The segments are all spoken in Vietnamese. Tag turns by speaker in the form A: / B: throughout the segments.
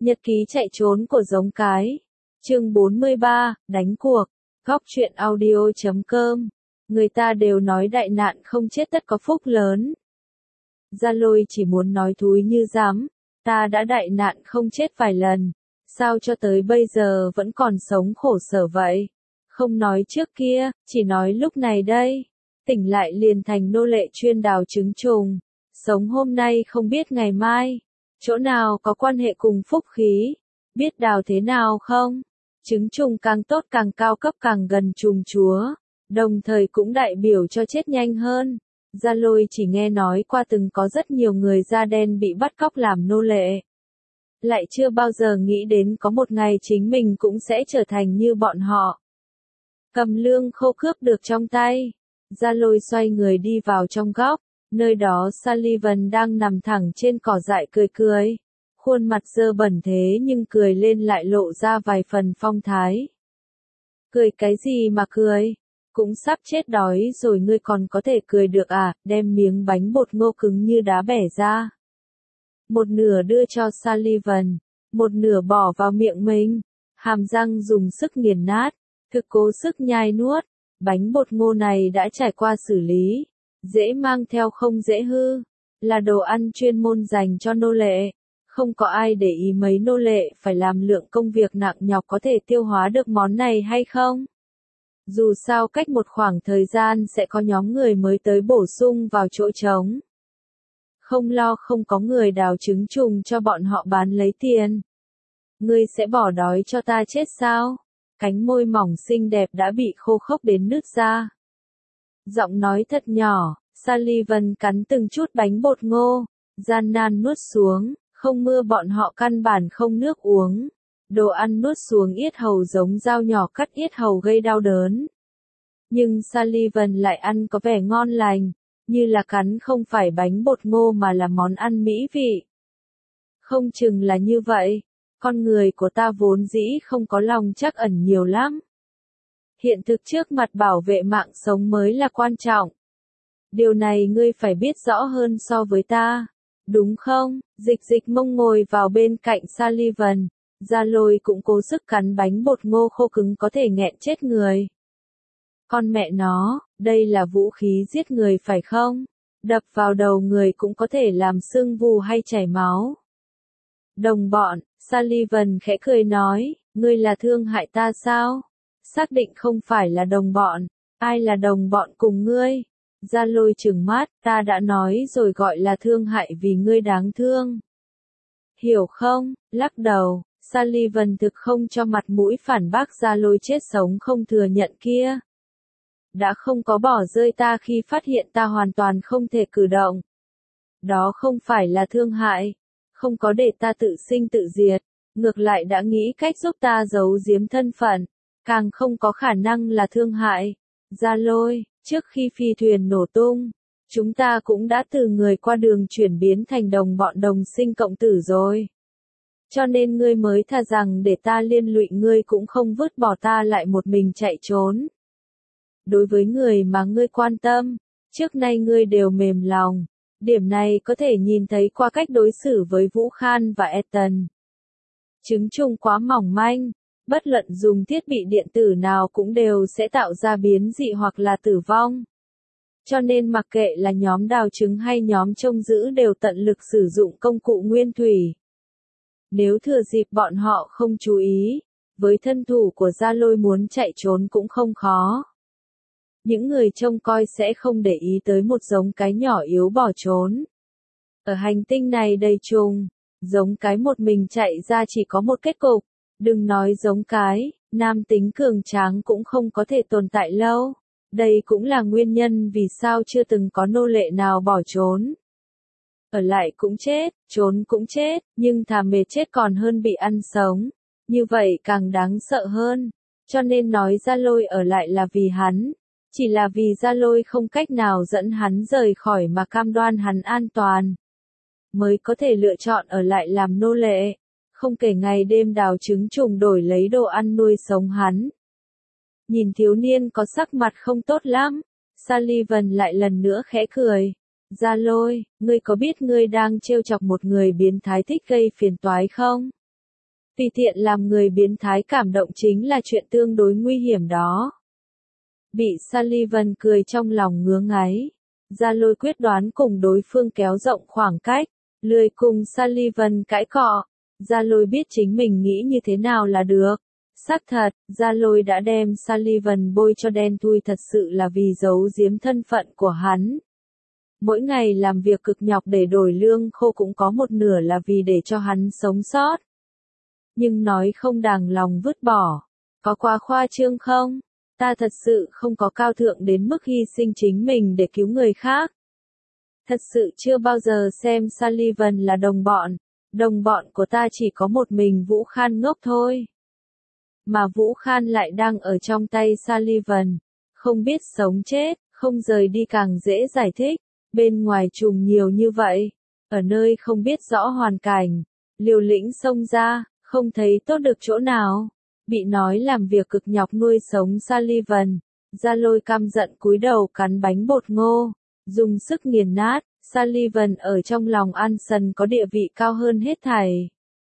A: Nhật ký chạy trốn của giống cái. Chương 43, đánh cuộc. Góc truyện audio.com. Người ta đều nói đại nạn không chết tất có phúc lớn. Gia Lôi chỉ muốn nói thúi như dám. Ta đã đại nạn không chết vài lần. Sao cho tới bây giờ vẫn còn sống khổ sở vậy? Không nói trước kia, chỉ nói lúc này đây. Tỉnh lại liền thành nô lệ chuyên đào trứng trùng. Sống hôm nay không biết ngày mai. Chỗ nào có quan hệ cùng phúc khí. Biết đào thế nào không? Trứng trùng càng tốt càng cao cấp càng gần trùng chúa. Đồng thời cũng đại biểu cho chết nhanh hơn. Gia Lôi chỉ nghe nói qua từng có rất nhiều người da đen bị bắt cóc làm nô lệ. Lại chưa bao giờ nghĩ đến có một ngày chính mình cũng sẽ trở thành như bọn họ. Cầm lương khô cướp được trong tay. Gia Lôi xoay người đi vào trong góc. Nơi đó Sullivan đang nằm thẳng trên cỏ dại cười cười. Khuôn mặt dơ bẩn thế nhưng cười lên lại lộ ra vài phần phong thái. Cười cái gì mà cười? Cũng sắp chết đói rồi ngươi còn có thể cười được à? Đem miếng bánh bột ngô cứng như đá bẻ ra. Một nửa đưa cho Sullivan, một nửa bỏ vào miệng mình. Hàm răng dùng sức nghiền nát, thực cố sức nhai nuốt. Bánh bột ngô này đã trải qua xử lý. Dễ mang theo không dễ hư. Là đồ ăn chuyên môn dành cho nô lệ. Không có ai để ý mấy nô lệ phải làm lượng công việc nặng nhọc có thể tiêu hóa được món này hay không. Dù sao cách một khoảng thời gian sẽ có nhóm người mới tới bổ sung vào chỗ trống. Không lo không có người đào trứng trùng cho bọn họ bán lấy tiền. Ngươi sẽ bỏ đói cho ta chết sao? Cánh môi mỏng xinh đẹp đã bị khô khốc đến nứt ra. Giọng nói thật nhỏ, Sullivan cắn từng chút bánh bột ngô, gian nan nuốt xuống, không mưa bọn họ căn bản không nước uống. Đồ ăn nuốt xuống yết hầu giống dao nhỏ cắt yết hầu gây đau đớn. Nhưng Sullivan lại ăn có vẻ ngon lành, như là cắn không phải bánh bột ngô mà là món ăn mỹ vị. Không chừng là như vậy, con người của ta vốn dĩ không có lòng trắc ẩn nhiều lắm. Hiện thực trước mặt bảo vệ mạng sống mới là quan trọng. Điều này ngươi phải biết rõ hơn so với ta, đúng không? Dịch mông ngồi vào bên cạnh Sullivan. Gia Lôi cũng cố sức cắn bánh bột ngô khô cứng có thể nghẹn chết người. Con mẹ nó, đây là vũ khí giết người phải không? Đập vào đầu người cũng có thể làm sưng vù hay chảy máu. Đồng bọn, Sullivan khẽ cười nói, ngươi là thương hại ta sao? Xác định không phải là đồng bọn, ai là đồng bọn cùng ngươi? Gia Lôi trừng mắt, ta đã nói rồi gọi là thương hại vì ngươi đáng thương. Hiểu không? Lắc đầu. Sullivan thực không cho mặt mũi phản bác Gia Lôi chết sống không thừa nhận kia. Đã không có bỏ rơi ta khi phát hiện ta hoàn toàn không thể cử động. Đó không phải là thương hại. Không có để ta tự sinh tự diệt. Ngược lại đã nghĩ cách giúp ta giấu giếm thân phận. Càng không có khả năng là thương hại. Gia Lôi, trước khi phi thuyền nổ tung, chúng ta cũng đã từ người qua đường chuyển biến thành đồng bọn đồng sinh cộng tử rồi. Cho nên ngươi mới thà rằng để ta liên lụy ngươi cũng không vứt bỏ ta lại một mình chạy trốn. Đối với người mà ngươi quan tâm, trước nay ngươi đều mềm lòng. Điểm này có thể nhìn thấy qua cách đối xử với Vũ Khan và Ethan. Trứng trùng quá mỏng manh, bất luận dùng thiết bị điện tử nào cũng đều sẽ tạo ra biến dị hoặc là tử vong. Cho nên mặc kệ là nhóm đào trứng hay nhóm trông giữ đều tận lực sử dụng công cụ nguyên thủy. Nếu thừa dịp bọn họ không chú ý, với thân thủ của Gia Lôi muốn chạy trốn cũng không khó. Những người trông coi sẽ không để ý tới một giống cái nhỏ yếu bỏ trốn. Ở hành tinh này đầy trùng, giống cái một mình chạy ra chỉ có một kết cục. Đừng nói giống cái, nam tính cường tráng cũng không có thể tồn tại lâu. Đây cũng là nguyên nhân vì sao chưa từng có nô lệ nào bỏ trốn. Ở lại cũng chết, trốn cũng chết, nhưng thà mệt chết còn hơn bị ăn sống. Như vậy càng đáng sợ hơn. Cho nên nói Gia Lôi ở lại là vì hắn. Chỉ là vì Gia Lôi không cách nào dẫn hắn rời khỏi mà cam đoan hắn an toàn. Mới có thể lựa chọn ở lại làm nô lệ. Không kể ngày đêm đào trứng trùng đổi lấy đồ ăn nuôi sống hắn. Nhìn thiếu niên có sắc mặt không tốt lắm. Sullivan lại lần nữa khẽ cười. Gia Lôi, ngươi có biết ngươi đang trêu chọc một người biến thái thích gây phiền toái không? Tùy tiện làm người biến thái cảm động chính là chuyện tương đối nguy hiểm đó. Bị Sullivan cười trong lòng ngứa ngáy. Gia Lôi quyết đoán cùng đối phương kéo rộng khoảng cách, lười cùng Sullivan cãi cọ. Gia Lôi biết chính mình nghĩ như thế nào là được. Xác thật, Gia Lôi đã đem Sullivan bôi cho đen thui thật sự là vì giấu giếm thân phận của hắn. Mỗi ngày làm việc cực nhọc để đổi lương khô cũng có một nửa là vì để cho hắn sống sót. Nhưng nói không đàng lòng vứt bỏ. Có quá khoa trương không? Ta thật sự không có cao thượng đến mức hy sinh chính mình để cứu người khác. Thật sự chưa bao giờ xem Sullivan là đồng bọn. Đồng bọn của ta chỉ có một mình Vũ Khan ngốc thôi. Mà Vũ Khan lại đang ở trong tay Sullivan. Không biết sống chết, không rời đi càng dễ giải thích. Bên ngoài trùng nhiều như vậy. Ở nơi không biết rõ hoàn cảnh. Liều lĩnh xông ra, không thấy tốt được chỗ nào. Bị nói làm việc cực nhọc nuôi sống Sullivan. Gia Lôi căm giận cúi đầu cắn bánh bột ngô. Dùng sức nghiền nát. Sullivan ở trong lòng Anson có địa vị cao hơn hết thảy.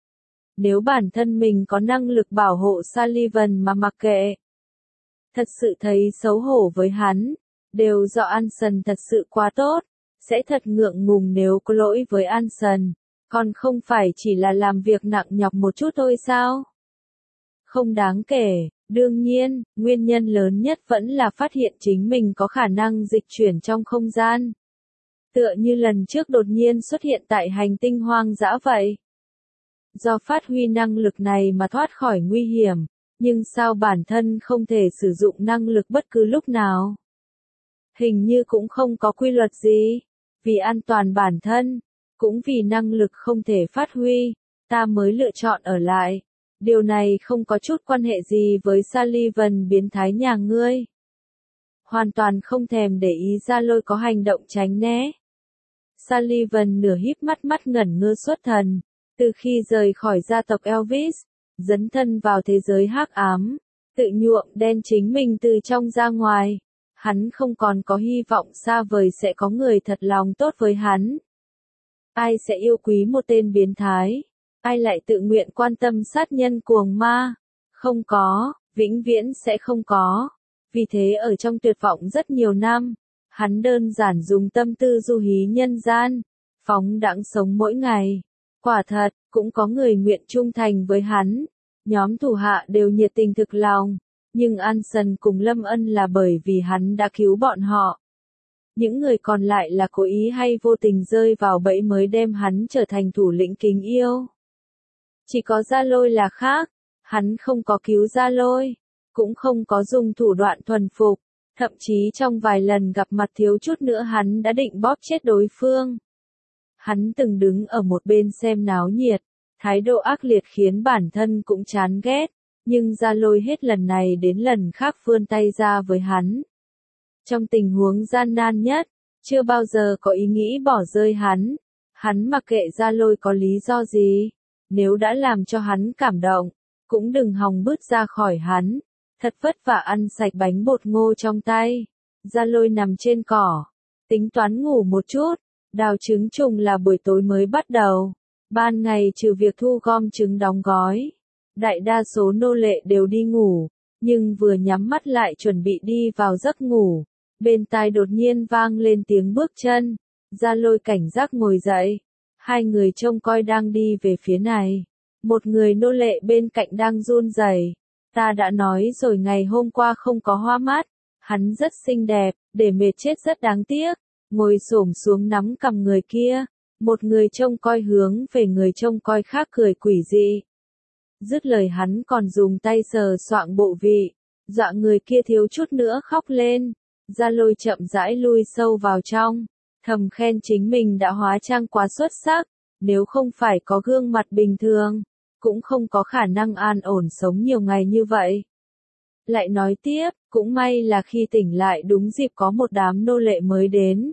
A: Nếu bản thân mình có năng lực bảo hộ Sullivan mà mặc kệ. Thật sự thấy xấu hổ với hắn. Đều do Anson thật sự quá tốt. Sẽ thật ngượng ngùng nếu có lỗi với Anson. Còn không phải chỉ là làm việc nặng nhọc một chút thôi sao? Không đáng kể. Đương nhiên, nguyên nhân lớn nhất vẫn là phát hiện chính mình có khả năng dịch chuyển trong không gian. Tựa như lần trước đột nhiên xuất hiện tại hành tinh hoang dã vậy. Do phát huy năng lực này mà thoát khỏi nguy hiểm, nhưng sao bản thân không thể sử dụng năng lực bất cứ lúc nào? Hình như cũng không có quy luật gì. Vì an toàn bản thân, cũng vì năng lực không thể phát huy, ta mới lựa chọn ở lại. Điều này không có chút quan hệ gì với Sullivan biến thái nhà ngươi. Hoàn toàn không thèm để ý Gia Lôi có hành động tránh né. Sullivan nửa híp mắt ngẩn ngơ xuất thần. Từ khi rời khỏi gia tộc Elvis, dấn thân vào thế giới hắc ám, tự nhuộm đen chính mình từ trong ra ngoài. Hắn không còn có hy vọng xa vời sẽ có người thật lòng tốt với hắn. Ai sẽ yêu quý một tên biến thái? Ai lại tự nguyện quan tâm sát nhân cuồng ma? Không có, vĩnh viễn sẽ không có. Vì thế ở trong tuyệt vọng rất nhiều năm, hắn đơn giản dùng tâm tư du hí nhân gian, phóng đãng sống mỗi ngày. Quả thật, cũng có người nguyện trung thành với hắn. Nhóm thủ hạ đều nhiệt tình thực lòng. Nhưng Anson cùng Lâm Ân là bởi vì hắn đã cứu bọn họ. Những người còn lại là cố ý hay vô tình rơi vào bẫy mới đem hắn trở thành thủ lĩnh kính yêu. Chỉ có Gia Lôi là khác. Hắn không có cứu Gia Lôi. Cũng không có dùng thủ đoạn thuần phục. Thậm chí trong vài lần gặp mặt thiếu chút nữa hắn đã định bóp chết đối phương. Hắn từng đứng ở một bên xem náo nhiệt. Thái độ ác liệt khiến bản thân cũng chán ghét. Nhưng Gia Lôi hết lần này đến lần khác vươn tay ra với hắn. Trong tình huống gian nan nhất, chưa bao giờ có ý nghĩ bỏ rơi hắn. Hắn mặc kệ Gia Lôi có lý do gì. Nếu đã làm cho hắn cảm động, cũng đừng hòng bước ra khỏi hắn. Thật vất vả ăn sạch bánh bột ngô trong tay. Gia Lôi nằm trên cỏ. Tính toán ngủ một chút. Đào trứng trùng là buổi tối mới bắt đầu. Ban ngày trừ việc thu gom trứng đóng gói. Đại đa số nô lệ đều đi ngủ, nhưng vừa nhắm mắt lại chuẩn bị đi vào giấc ngủ. Bên tai đột nhiên vang lên tiếng bước chân. Gia Lôi cảnh giác ngồi dậy. Hai người trông coi đang đi về phía này. Một người nô lệ bên cạnh đang run rẩy. Ta đã nói rồi ngày hôm qua không có hoa mắt. Hắn rất xinh đẹp, để mệt chết rất đáng tiếc. Ngồi xổm xuống nắm cầm người kia. Một người trông coi hướng về người trông coi khác cười quỷ dị. Dứt lời hắn còn dùng tay sờ soạng bộ vị, dọa người kia thiếu chút nữa khóc lên. Gia Lôi chậm rãi lui sâu vào trong, thầm khen chính mình đã hóa trang quá xuất sắc, nếu không phải có gương mặt bình thường, cũng không có khả năng an ổn sống nhiều ngày như vậy. Lại nói tiếp, cũng may là khi tỉnh lại đúng dịp có một đám nô lệ mới đến.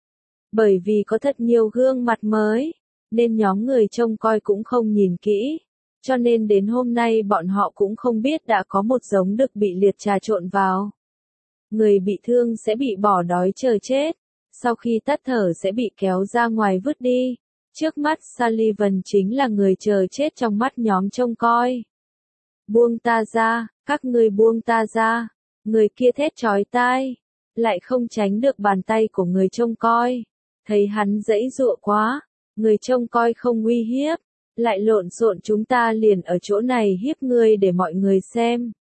A: Bởi vì có thật nhiều gương mặt mới, nên nhóm người trông coi cũng không nhìn kỹ. Cho nên đến hôm nay bọn họ cũng không biết đã có một giống đực bị liệt trà trộn vào. Người bị thương sẽ bị bỏ đói chờ chết. Sau khi tắt thở sẽ bị kéo ra ngoài vứt đi. Trước mắt Sullivan chính là người chờ chết trong mắt nhóm trông coi. Buông ta ra, các ngươi buông ta ra. Người kia thét chói tai, lại không tránh được bàn tay của người trông coi. Thấy hắn giãy giụa quá, người trông coi không uy hiếp, lại lộn xộn chúng ta liền ở chỗ này hiếp ngươi để mọi người xem.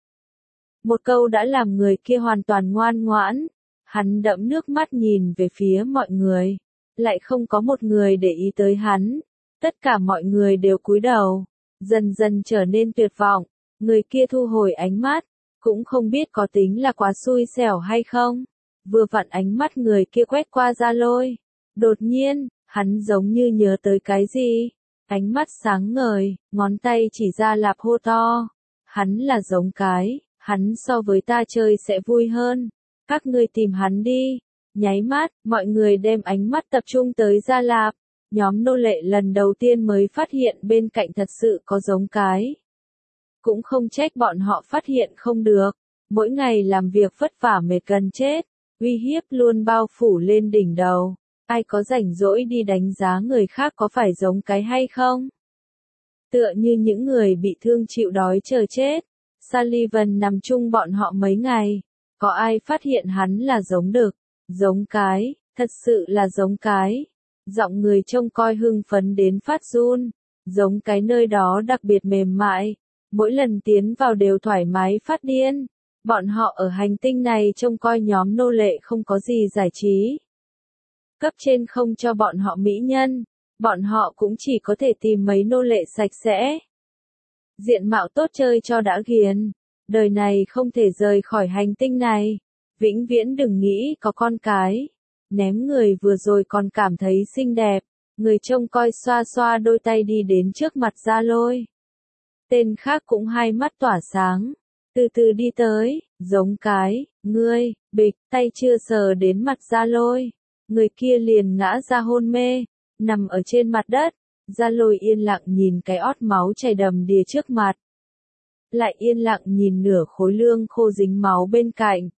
A: Một câu đã làm người kia hoàn toàn ngoan ngoãn, hắn đẫm nước mắt nhìn về phía mọi người, lại không có một người để ý tới hắn, tất cả mọi người đều cúi đầu, dần dần trở nên tuyệt vọng, người kia thu hồi ánh mắt, cũng không biết có tính là quá xui xẻo hay không, vừa vặn ánh mắt người kia quét qua Gia Lôi, đột nhiên, hắn giống như nhớ tới cái gì, ánh mắt sáng ngời, ngón tay chỉ ra Lạp hô to, hắn là giống cái. Hắn so với ta chơi sẽ vui hơn. Các ngươi tìm hắn đi. Nháy mắt, mọi người đem ánh mắt tập trung tới Gia Lạp. Nhóm nô lệ lần đầu tiên mới phát hiện bên cạnh thật sự có giống cái. Cũng không trách bọn họ phát hiện không được. Mỗi ngày làm việc vất vả mệt gần chết. Uy hiếp luôn bao phủ lên đỉnh đầu. Ai có rảnh rỗi đi đánh giá người khác có phải giống cái hay không? Tựa như những người bị thương chịu đói chờ chết. Sullivan nằm chung bọn họ mấy ngày, có ai phát hiện hắn là giống đực, giống cái, thật sự là giống cái. Giọng người trông coi hưng phấn đến phát run, giống cái nơi đó đặc biệt mềm mại, mỗi lần tiến vào đều thoải mái phát điên. Bọn họ ở hành tinh này trông coi nhóm nô lệ không có gì giải trí. Cấp trên không cho bọn họ mỹ nhân, bọn họ cũng chỉ có thể tìm mấy nô lệ sạch sẽ. Diện mạo tốt chơi cho đã ghiền, đời này không thể rời khỏi hành tinh này, vĩnh viễn đừng nghĩ có con cái. Ném người vừa rồi còn cảm thấy xinh đẹp, người trông coi xoa xoa đôi tay đi đến trước mặt Gia Lôi. Tên khác cũng hai mắt tỏa sáng, từ từ đi tới, giống cái, ngươi, bịch, tay chưa sờ đến mặt Gia Lôi, người kia liền ngã ra hôn mê, nằm ở trên mặt đất. Gia Lôi yên lặng nhìn cái ót máu chảy đầm đìa trước mặt. Lại yên lặng nhìn nửa khối lương khô dính máu bên cạnh.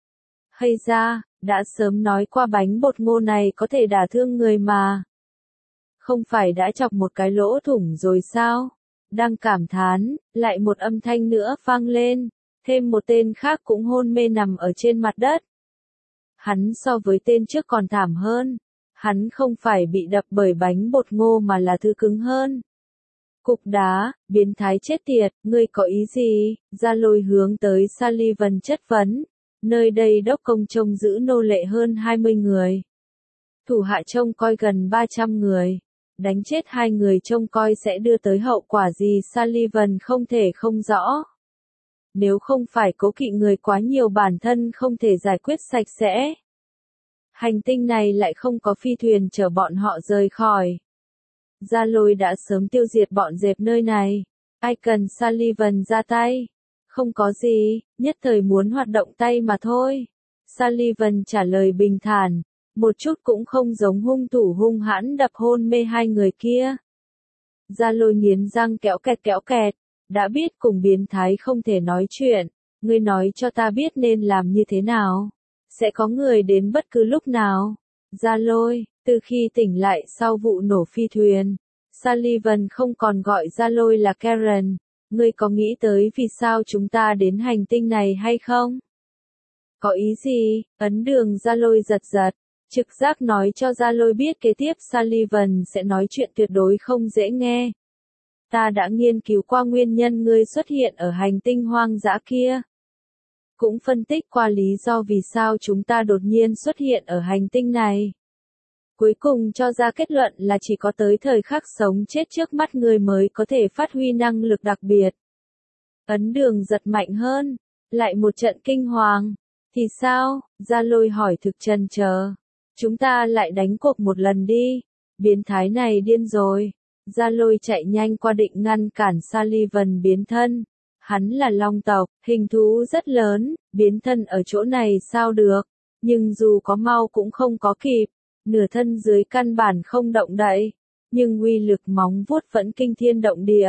A: Hay ra, đã sớm nói qua bánh bột ngô này có thể đả thương người mà. Không phải đã chọc một cái lỗ thủng rồi sao? Đang cảm thán, lại một âm thanh nữa vang lên, thêm một tên khác cũng hôn mê nằm ở trên mặt đất. Hắn so với tên trước còn thảm hơn. Hắn không phải bị đập bởi bánh bột ngô mà là thứ cứng hơn. Cục đá, biến thái chết tiệt, ngươi có ý gì? Gia Lôi hướng tới Sullivan chất vấn. Nơi đây đốc công trông giữ nô lệ hơn 20 người. Thủ hạ trông coi gần 300 người. Đánh chết 2 người trông coi sẽ đưa tới hậu quả gì Sullivan không thể không rõ. Nếu không phải cố kỵ người quá nhiều bản thân không thể giải quyết sạch sẽ. Hành tinh này lại không có phi thuyền chở bọn họ rời khỏi. Gia Lôi đã sớm tiêu diệt bọn dẹp nơi này. Ai cần Sullivan ra tay? Không có gì, nhất thời muốn hoạt động tay mà thôi. Sullivan trả lời bình thản, một chút cũng không giống hung thủ hung hãn đập hôn mê 2 người kia. Gia Lôi nghiến răng kéo kẹt, đã biết cùng biến thái không thể nói chuyện, ngươi nói cho ta biết nên làm như thế nào. Sẽ có người đến bất cứ lúc nào. Gia Lôi, từ khi tỉnh lại sau vụ nổ phi thuyền, Sullivan không còn gọi Gia Lôi là Karen. Ngươi có nghĩ tới vì sao chúng ta đến hành tinh này hay không? Có ý gì? Ấn Đường Gia Lôi giật, trực giác nói cho Gia Lôi biết kế tiếp Sullivan sẽ nói chuyện tuyệt đối không dễ nghe. Ta đã nghiên cứu qua nguyên nhân ngươi xuất hiện ở hành tinh hoang dã kia. Cũng phân tích qua lý do vì sao chúng ta đột nhiên xuất hiện ở hành tinh này. Cuối cùng cho ra kết luận là chỉ có tới thời khắc sống chết trước mắt người mới có thể phát huy năng lực đặc biệt. Ấn Đường giật mạnh hơn, lại một trận kinh hoàng. Thì sao? Gia Lôi hỏi thực trần chờ. Chúng ta lại đánh cuộc một lần đi. Biến thái này điên rồi. Gia Lôi chạy nhanh qua định ngăn cản Sullivan biến thân. Hắn là long tộc, hình thú rất lớn, biến thân ở chỗ này sao được. Nhưng dù có mau cũng không có kịp. Nửa thân dưới căn bản không động đậy. Nhưng uy lực móng vuốt vẫn kinh thiên động địa.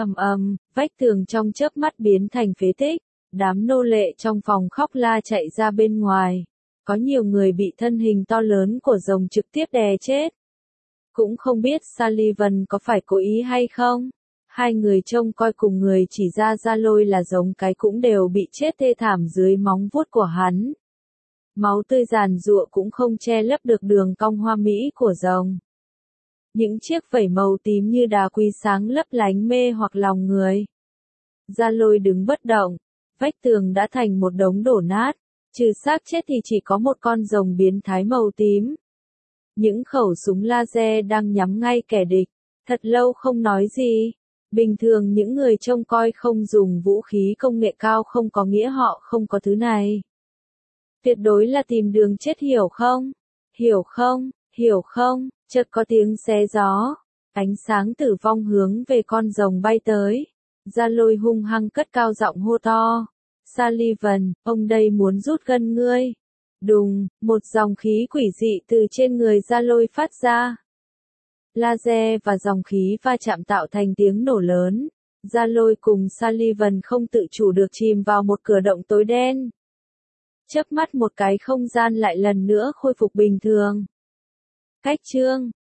A: Vách tường trong chớp mắt biến thành phế tích. Đám nô lệ trong phòng khóc la chạy ra bên ngoài. Có nhiều người bị thân hình to lớn của rồng trực tiếp đè chết. Cũng không biết Sullivan có phải cố ý hay không. Hai người trông coi cùng người chỉ ra Gia Lôi là giống cái cũng đều bị chết thê thảm dưới móng vuốt của hắn. Máu tươi giàn giụa cũng không che lấp được đường cong hoa mỹ của rồng. Những chiếc vảy màu tím như đá quý sáng lấp lánh mê hoặc lòng người. Gia Lôi đứng bất động, vách tường đã thành một đống đổ nát, trừ xác chết thì chỉ có một con rồng biến thái màu tím. Những khẩu súng laser đang nhắm ngay kẻ địch, thật lâu không nói gì. Bình thường những người trông coi không dùng vũ khí công nghệ cao không có nghĩa họ không có thứ này. Tuyệt đối là tìm đường chết, hiểu không? Hiểu không? Hiểu không? Chợt có tiếng xé gió. Ánh sáng tử vong hướng về con rồng bay tới. Gia Lôi hung hăng cất cao giọng hô to. Sullivan, ông đây muốn rút gân ngươi. Đùng, một dòng khí quỷ dị từ trên người Gia Lôi phát ra. Laser và dòng khí va chạm tạo thành tiếng nổ lớn. Gia Lôi cùng Sullivan không tự chủ được chìm vào một cửa động tối đen. Chớp mắt một cái không gian lại lần nữa khôi phục bình thường. Cách chương